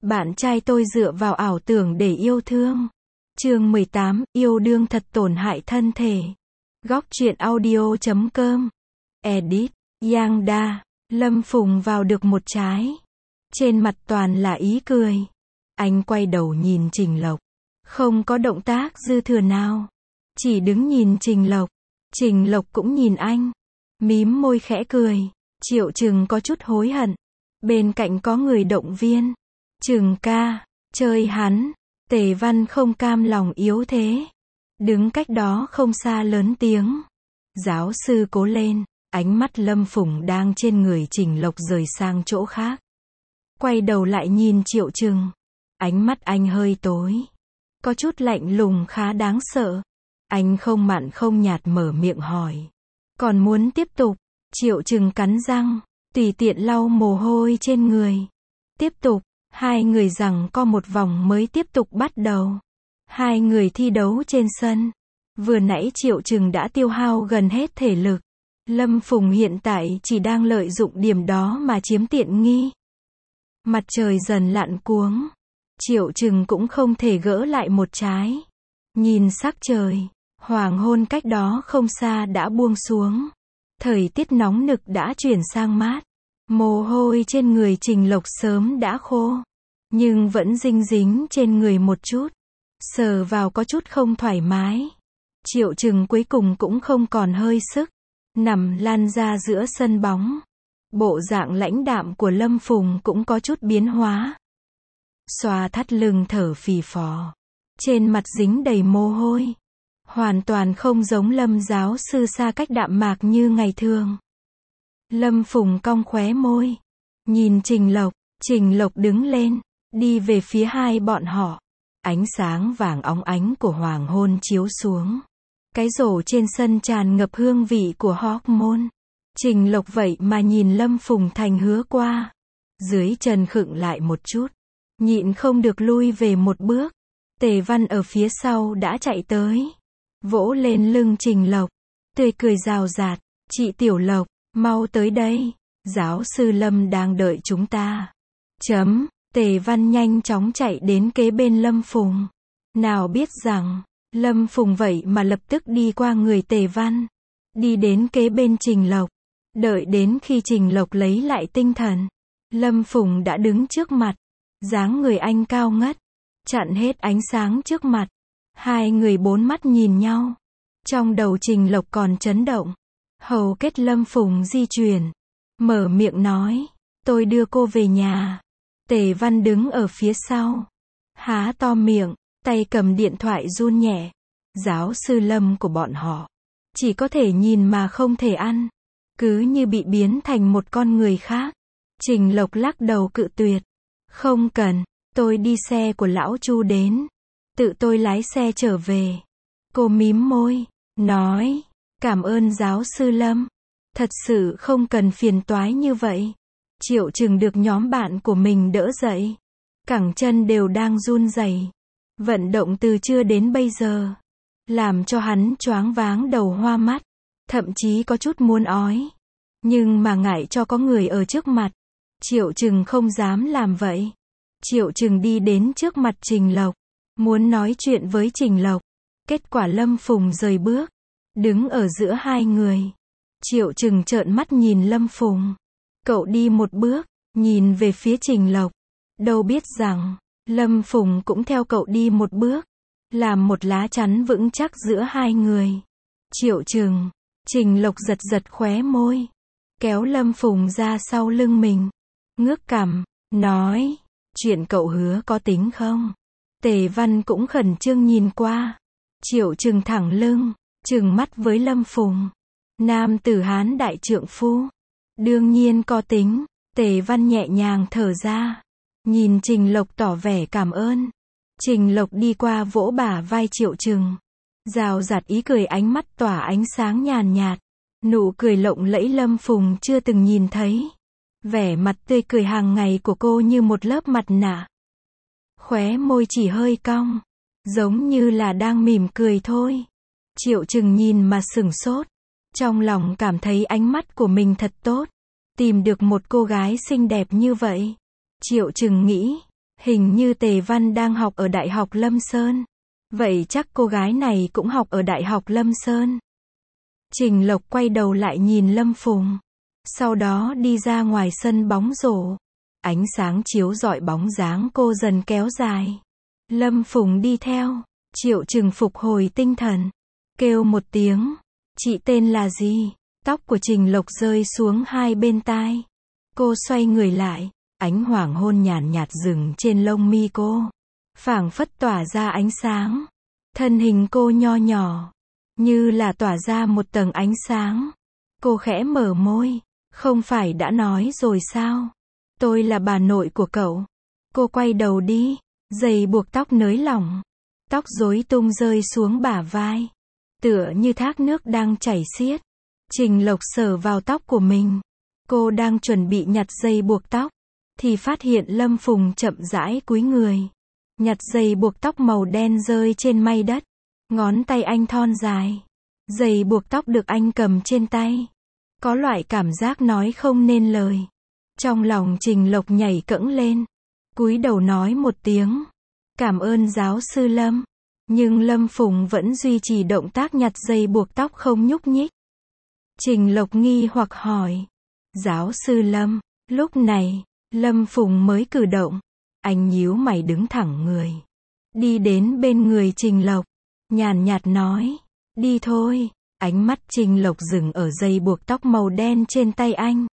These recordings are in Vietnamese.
Bạn trai tôi dựa vào ảo tưởng để yêu thương. Chương 18, yêu đương thật tổn hại thân thể. Góc truyện audio.com. Edit, Giang Đa. Lâm Phùng vào được một trái. Trên mặt toàn là ý cười. Anh quay đầu nhìn Trình Lộc. Không có động tác dư thừa nào. Chỉ đứng nhìn Trình Lộc. Trình Lộc cũng nhìn anh. Mím môi khẽ cười. Triệu Trừng có chút hối hận. Bên cạnh có người động viên. Trừng ca, chơi hắn. Tề Văn không cam lòng yếu thế. Đứng cách đó không xa lớn tiếng. Giáo sư cố lên. Ánh mắt Lâm Phùng đang trên người Trình Lộc rời sang chỗ khác. Quay đầu lại nhìn Triệu Trừng. Ánh mắt anh hơi tối. Có chút lạnh lùng khá đáng sợ. Anh không mặn không nhạt mở miệng hỏi. Còn muốn tiếp tục? Triệu Trừng cắn răng, tùy tiện lau mồ hôi trên người. Tiếp tục, hai người giằng co một vòng mới tiếp tục bắt đầu. Hai người thi đấu trên sân. Vừa nãy Triệu Trừng đã tiêu hao gần hết thể lực. Lâm Phùng hiện tại chỉ đang lợi dụng điểm đó mà chiếm tiện nghi. Mặt trời dần lặn cuống. Triệu Trừng cũng không thể gỡ lại một trái. Nhìn sắc trời, hoàng hôn cách đó không xa đã buông xuống. Thời tiết nóng nực đã chuyển sang mát. Mồ hôi trên người Trình Lộc sớm đã khô. Nhưng vẫn dinh dính trên người một chút. Sờ vào có chút không thoải mái. Triệu Trừng cuối cùng cũng không còn hơi sức. Nằm lăn ra giữa sân bóng. Bộ dạng lãnh đạm của Lâm Phùng cũng có chút biến hóa. Xoa thắt lưng thở phì phò. Trên mặt dính đầy mồ hôi. Hoàn toàn không giống Lâm giáo sư xa cách đạm mạc như ngày thường. Lâm Phùng cong khóe môi. Nhìn Trình Lộc đứng lên. Đi về phía hai bọn họ. Ánh sáng vàng óng ánh của hoàng hôn chiếu xuống. Cái rổ trên sân tràn ngập hương vị của hormone. Trình Lộc vậy mà nhìn Lâm Phùng thành hứa qua. Dưới chân khựng lại một chút. Nhịn không được lui về một bước. Tề Văn ở phía sau đã chạy tới. Vỗ lên lưng Trình Lộc. Tươi cười rào rạt. Chị Tiểu Lộc, mau tới đây. Giáo sư Lâm đang đợi chúng ta. Tề Văn nhanh chóng chạy đến kế bên Lâm Phùng. Nào biết rằng, Lâm Phùng vậy mà lập tức đi qua người Tề Văn. Đi đến kế bên Trình Lộc. Đợi đến khi Trình Lộc lấy lại tinh thần. Lâm Phùng đã đứng trước mặt. Dáng người anh cao ngất. Chặn hết ánh sáng trước mặt. Hai người bốn mắt nhìn nhau. Trong đầu Trình Lộc còn chấn động. Hầu kết Lâm Phùng di chuyển. Mở miệng nói. Tôi đưa cô về nhà. Tề Văn đứng ở phía sau. Há to miệng. Tay cầm điện thoại run nhẹ. Giáo sư Lâm của bọn họ. Chỉ có thể nhìn mà không thể ăn. Cứ như bị biến thành một con người khác. Trình Lộc lắc đầu cự tuyệt. Không cần. Tôi đi xe của lão Chu đến. Tự tôi lái xe trở về. Cô mím môi. Nói. Cảm ơn giáo sư Lâm. Thật sự không cần phiền toái như vậy. Triệu Trừng được nhóm bạn của mình đỡ dậy. Cẳng chân đều đang run rẩy. Vận động từ trưa đến bây giờ. Làm cho hắn choáng váng đầu hoa mắt. Thậm chí có chút muốn ói. Nhưng mà ngại cho có người ở trước mặt. Triệu Trừng không dám làm vậy. Triệu Trừng đi đến trước mặt Trình Lộc. Muốn nói chuyện với Trình Lộc. Kết quả Lâm Phùng rời bước. Đứng ở giữa hai người. Triệu Trừng trợn mắt nhìn Lâm Phùng. Cậu đi một bước. Nhìn về phía Trình Lộc. Đâu biết rằng. Lâm Phùng cũng theo cậu đi một bước. Làm một lá chắn vững chắc giữa hai người. Triệu Trừng. Trình Lộc giật giật khóe môi. Kéo Lâm Phùng ra sau lưng mình. Ngước cằm. Nói. Chuyện cậu hứa có tính không? Tề Văn cũng khẩn trương nhìn qua. Triệu Trừng thẳng lưng. Trừng mắt với Lâm Phùng. Nam tử Hán đại trượng phu. Đương nhiên có tính. Tề Văn nhẹ nhàng thở ra. Nhìn Trình Lộc tỏ vẻ cảm ơn. Trình Lộc đi qua vỗ bả vai Triệu Trừng. Rào rạt ý cười ánh mắt tỏa ánh sáng nhàn nhạt. Nụ cười lộng lẫy Lâm Phùng chưa từng nhìn thấy. Vẻ mặt tươi cười hàng ngày của cô như một lớp mặt nạ. Khóe môi chỉ hơi cong. Giống như là đang mỉm cười thôi. Triệu Trừng nhìn mà sửng sốt. Trong lòng cảm thấy ánh mắt của mình thật tốt. Tìm được một cô gái xinh đẹp như vậy. Triệu Trừng nghĩ. Hình như Tề Văn đang học ở Đại học Lâm Sơn. Vậy chắc cô gái này cũng học ở Đại học Lâm Sơn. Trình Lộc quay đầu lại nhìn Lâm Phùng. Sau đó đi ra ngoài sân bóng rổ. Ánh sáng chiếu rọi bóng dáng cô dần kéo dài. Lâm Phùng đi theo. Triệu Trừng phục hồi tinh thần. Kêu một tiếng. Chị tên là gì? Tóc của Trình Lộc rơi xuống hai bên tai. Cô xoay người lại. Ánh hoàng hôn nhàn nhạt dừng trên lông mi cô. Phảng phất tỏa ra ánh sáng. Thân hình cô nho nhỏ. Như là tỏa ra một tầng ánh sáng. Cô khẽ mở môi. Không phải đã nói rồi sao? Tôi là bà nội của cậu. Cô quay đầu đi. Giày buộc tóc nới lỏng. Tóc rối tung rơi xuống bả vai. Tựa như thác nước đang chảy xiết. Trình Lộc sờ vào tóc của mình. Cô đang chuẩn bị nhặt dây buộc tóc. Thì phát hiện Lâm Phùng chậm rãi cúi người. Nhặt dây buộc tóc màu đen rơi trên may đất. Ngón tay anh thon dài. Dây buộc tóc được anh cầm trên tay. Có loại cảm giác nói không nên lời. Trong lòng Trình Lộc nhảy cẫng lên. Cúi đầu nói một tiếng. Cảm ơn giáo sư Lâm. Nhưng Lâm Phùng vẫn duy trì động tác nhặt dây buộc tóc không nhúc nhích. Trình Lộc nghi hoặc hỏi. Giáo sư Lâm. Lúc này, Lâm Phùng mới cử động. Anh nhíu mày đứng thẳng người. Đi đến bên người Trình Lộc. Nhàn nhạt nói. Đi thôi. Ánh mắt Trình Lộc dừng ở dây buộc tóc màu đen trên tay anh.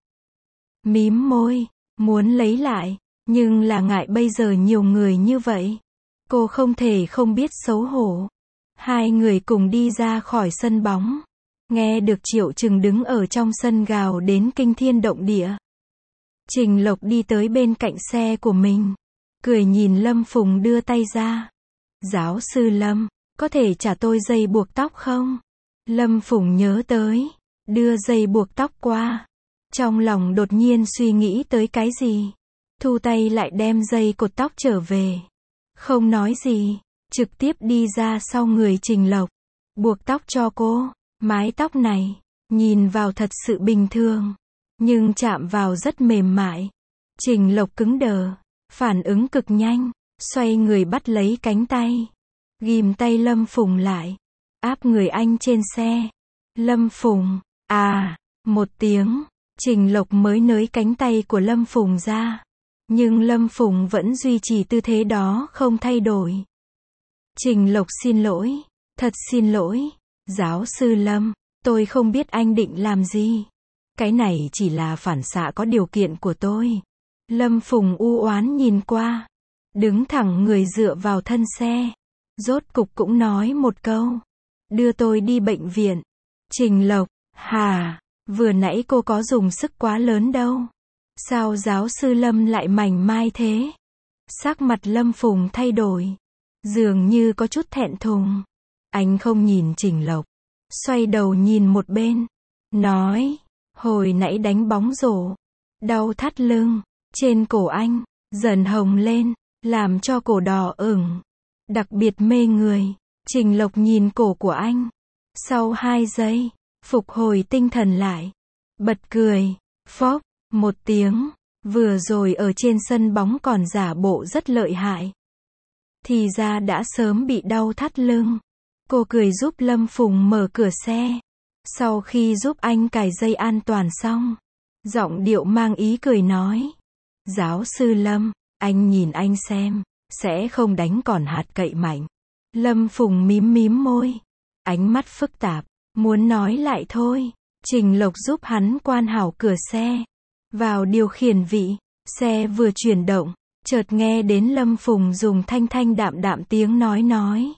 Mím môi. Muốn lấy lại. Nhưng là ngại bây giờ nhiều người như vậy. Cô không thể không biết xấu hổ. Hai người cùng đi ra khỏi sân bóng. Nghe được Triệu Trừng đứng ở trong sân gào đến kinh thiên động địa. Trình Lộc đi tới bên cạnh xe của mình. Cười nhìn Lâm Phùng đưa tay ra. Giáo sư Lâm, có thể trả tôi dây buộc tóc không? Lâm Phùng nhớ tới. Đưa dây buộc tóc qua. Trong lòng đột nhiên suy nghĩ tới cái gì. Thu tay lại đem dây cột tóc trở về. Không nói gì. Trực tiếp đi ra sau người Trình Lộc. Buộc tóc cho cô. Mái tóc này. Nhìn vào thật sự bình thường. Nhưng chạm vào rất mềm mại. Trình Lộc cứng đờ. Phản ứng cực nhanh. Xoay người bắt lấy cánh tay. Ghim tay Lâm Phùng lại. Áp người anh trên xe. Lâm Phùng. À. Một tiếng. Trình Lộc mới nới cánh tay của Lâm Phùng ra. Nhưng Lâm Phùng vẫn duy trì tư thế đó không thay đổi. Trình Lộc xin lỗi. Thật xin lỗi. Giáo sư Lâm. Tôi không biết anh định làm gì. Cái này chỉ là phản xạ có điều kiện của tôi. Lâm Phùng u oán nhìn qua. Đứng thẳng người dựa vào thân xe. Rốt cục cũng nói một câu. Đưa tôi đi bệnh viện. Trình Lộc. Hà. Vừa nãy cô có dùng sức quá lớn đâu. Sao giáo sư Lâm lại mảnh mai thế? Sắc mặt Lâm Phùng thay đổi. Dường như có chút thẹn thùng. Anh không nhìn Trình Lộc. Xoay đầu nhìn một bên. Nói. Hồi nãy đánh bóng rổ. Đau thắt lưng. Trên cổ anh. Dần hồng lên. Làm cho cổ đỏ ửng. Đặc biệt mê người. Trình Lộc nhìn cổ của anh. Sau 2 giây. Phục hồi tinh thần lại. Bật cười. Phốc. Một tiếng. Vừa rồi ở trên sân bóng còn giả bộ rất lợi hại. Thì ra đã sớm bị đau thắt lưng. Cô cười giúp Lâm Phùng mở cửa xe. Sau khi giúp anh cài dây an toàn xong. Giọng điệu mang ý cười nói. Giáo sư Lâm, anh nhìn anh xem. Sẽ không đánh còn hạt cậy mạnh. Lâm Phùng mím môi. Ánh mắt phức tạp. Muốn nói lại thôi. Trình Lộc giúp hắn quan hảo cửa xe. Vào điều khiển vị. Xe vừa chuyển động. Chợt nghe đến Lâm Phùng dùng thanh thanh đạm đạm tiếng nói.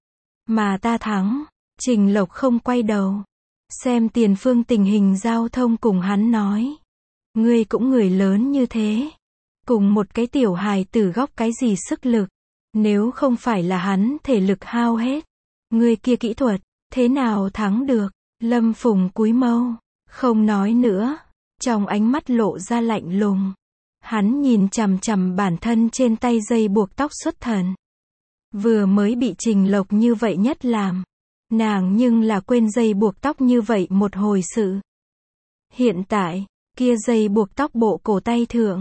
Mà ta thắng. Trình Lộc không quay đầu. Xem tiền phương tình hình giao thông cùng hắn nói. Ngươi cũng người lớn như thế. Cùng một cái tiểu hài tử góc cái gì sức lực. Nếu không phải là hắn thể lực hao hết. Ngươi kia kỹ thuật. Thế nào thắng được. Lâm Phùng cúi mâu. Không nói nữa. Trong ánh mắt lộ ra lạnh lùng. Hắn nhìn chằm chằm bản thân trên tay dây buộc tóc xuất thần. Vừa mới bị Trình Lộc như vậy nhất làm. Nàng nhưng là quên dây buộc tóc như vậy một hồi sự. Hiện tại, kia dây buộc tóc bộ cổ tay thượng.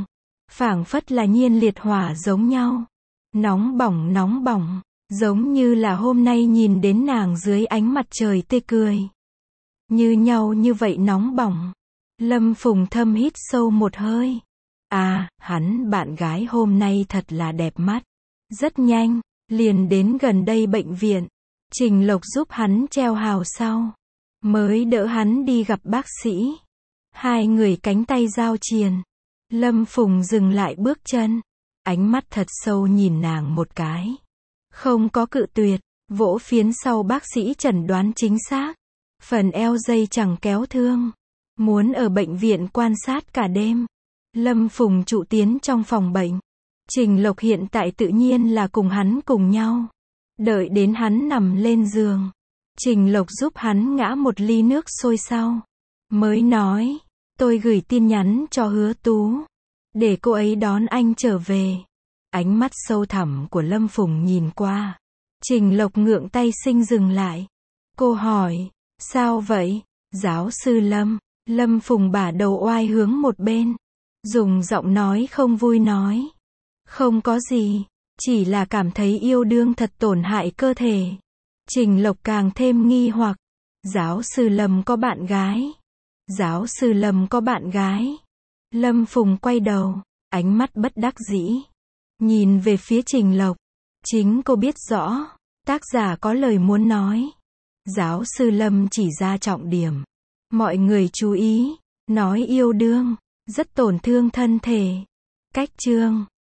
phảng phất là nhiên liệt hỏa giống nhau. Nóng bỏng, giống như là hôm nay nhìn đến nàng dưới ánh mặt trời tươi cười. Như nhau như vậy nóng bỏng. Lâm Phùng thâm hít sâu một hơi. À, hắn bạn gái hôm nay thật là đẹp mắt. Rất nhanh, liền đến gần đây bệnh viện. Trình Lộc giúp hắn treo hào sau. Mới đỡ hắn đi gặp bác sĩ. Hai người cánh tay giao triền. Lâm Phùng dừng lại bước chân. Ánh mắt thật sâu nhìn nàng một cái. Không có cự tuyệt, vỗ phiến sau bác sĩ chẩn đoán chính xác. Phần eo dây chẳng kéo thương. Muốn ở bệnh viện quan sát cả đêm. Lâm Phùng trụ tiến trong phòng bệnh. Trình Lộc hiện tại tự nhiên là cùng hắn cùng nhau. Đợi đến hắn nằm lên giường. Trình Lộc giúp hắn ngã một ly nước sôi sau. Mới nói, tôi gửi tin nhắn cho Hứa Tú. Để cô ấy đón anh trở về. Ánh mắt sâu thẳm của Lâm Phùng nhìn qua. Trình Lộc ngượng tay sinh dừng lại. Cô hỏi, sao vậy, giáo sư Lâm? Lâm Phùng bả đầu oai hướng một bên. Dùng giọng nói không vui nói. Không có gì, chỉ là cảm thấy yêu đương thật tổn hại cơ thể. Trình Lộc càng thêm nghi hoặc. Giáo sư Lâm có bạn gái. Giáo sư Lâm có bạn gái. Lâm Phùng quay đầu, ánh mắt bất đắc dĩ. Nhìn về phía Trình Lộc. Chính cô biết rõ, tác giả có lời muốn nói. Giáo sư Lâm chỉ ra trọng điểm. Mọi người chú ý, nói yêu đương, rất tổn thương thân thể. Cách chương